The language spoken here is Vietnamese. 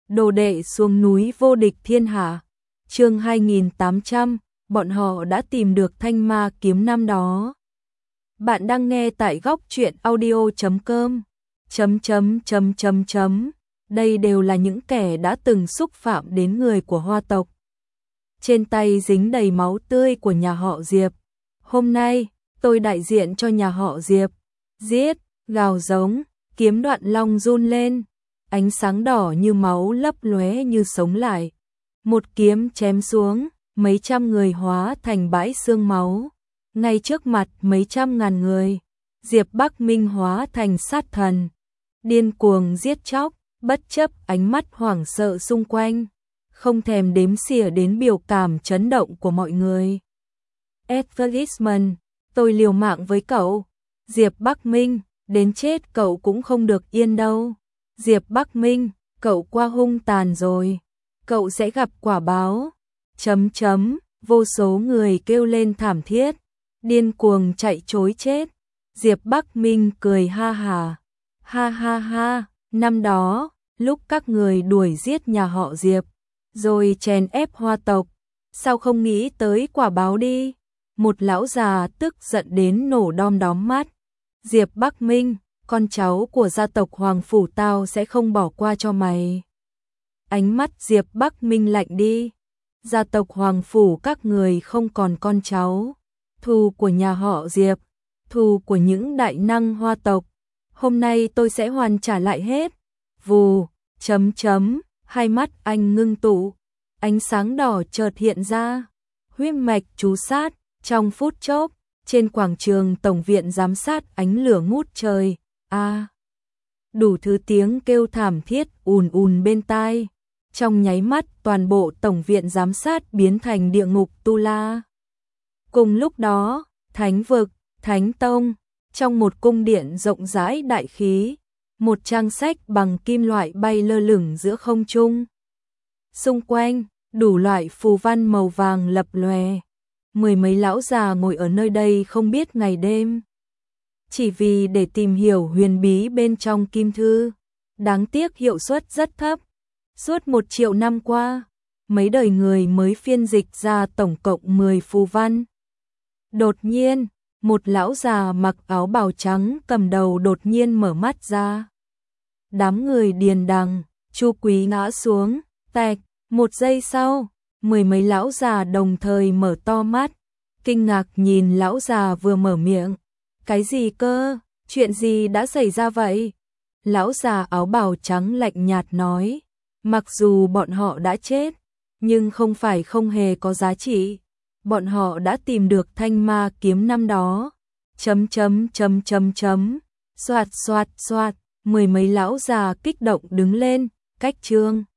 Đồ đệ xuống núi vô địch thiên hạ. Chương 2800, bọn họ đã tìm được thanh ma kiếm năm đó. Bạn đang nghe tại góc truyện audio.com. Đây đều là những kẻ đã từng xúc phạm đến người của Hoa tộc. Trên tay dính đầy máu tươi của nhà họ Diệp. Hôm nay, tôi đại diện cho nhà họ Diệp. Giết, gào giống, kiếm Đoạn Long run lên. Ánh sáng đỏ như máu lấp lóe như sống lại. Một kiếm chém xuống, mấy trăm người hóa thành bãi xương máu. Ngay trước mặt mấy trăm ngàn người, Diệp Bắc Minh hóa thành sát thần. Điên cuồng giết chóc, bất chấp ánh mắt hoảng sợ xung quanh. Không thèm đếm xỉa đến biểu cảm chấn động của mọi người. Advertisement, tôi liều mạng với cậu. Diệp Bắc Minh, đến chết cậu cũng không được yên đâu. Diệp Bắc Minh, cậu quá hung tàn rồi. Cậu sẽ gặp quả báo. Vô số người kêu lên thảm thiết. Điên cuồng chạy trối chết. Diệp Bắc Minh cười ha ha. Ha ha ha, năm đó, lúc các người đuổi giết nhà họ Diệp, rồi chèn ép Hoa tộc, sao không nghĩ tới quả báo đi? Một lão già tức giận đến nổ đom đóm mắt. Diệp Bắc Minh, con cháu của gia tộc Hoàng Phủ tao sẽ không bỏ qua cho mày. Ánh mắt Diệp Bắc Minh lạnh đi. Gia tộc Hoàng Phủ các người không còn con cháu. Thù của nhà họ Diệp, thù của những đại năng Hoa tộc. Hôm nay tôi sẽ hoàn trả lại hết. Vù, hai mắt anh ngưng tụ. Ánh sáng đỏ chợt hiện ra. Huyết mạch chú sát, trong phút chốc. Trên quảng trường tổng viện giám sát ánh lửa ngút trời. Đủ thứ tiếng kêu thảm thiết ùn bên tai. Trong nháy mắt toàn bộ tổng viện giám sát biến thành địa ngục tu la. Cùng lúc đó, Thánh vực, Thánh tông, trong một cung điện rộng rãi đại khí, một trang sách bằng kim loại bay lơ lửng giữa không trung. Xung quanh, đủ loại phù văn màu vàng lập lòe. Mười mấy lão già ngồi ở nơi đây không biết ngày đêm, chỉ vì để tìm hiểu huyền bí bên trong kim thư. Đáng tiếc hiệu suất rất thấp. Suốt 1 triệu năm qua, mấy đời người mới phiên dịch ra tổng cộng 10 phù văn. Đột nhiên, một lão già mặc áo bào trắng cầm đầu đột nhiên mở mắt ra. Đám người điền đằng, Chu Quý ngã xuống, tạch, 1 giây sau, mười mấy lão già đồng thời mở to mắt, kinh ngạc nhìn lão già vừa mở miệng. Cái gì cơ? Chuyện gì đã xảy ra vậy? Lão già áo bào trắng lạnh nhạt nói, mặc dù bọn họ đã chết, nhưng không phải không hề có giá trị. Bọn họ đã tìm được thanh ma kiếm năm đó. Soạt, mười mấy lão già kích động đứng lên, cách chương.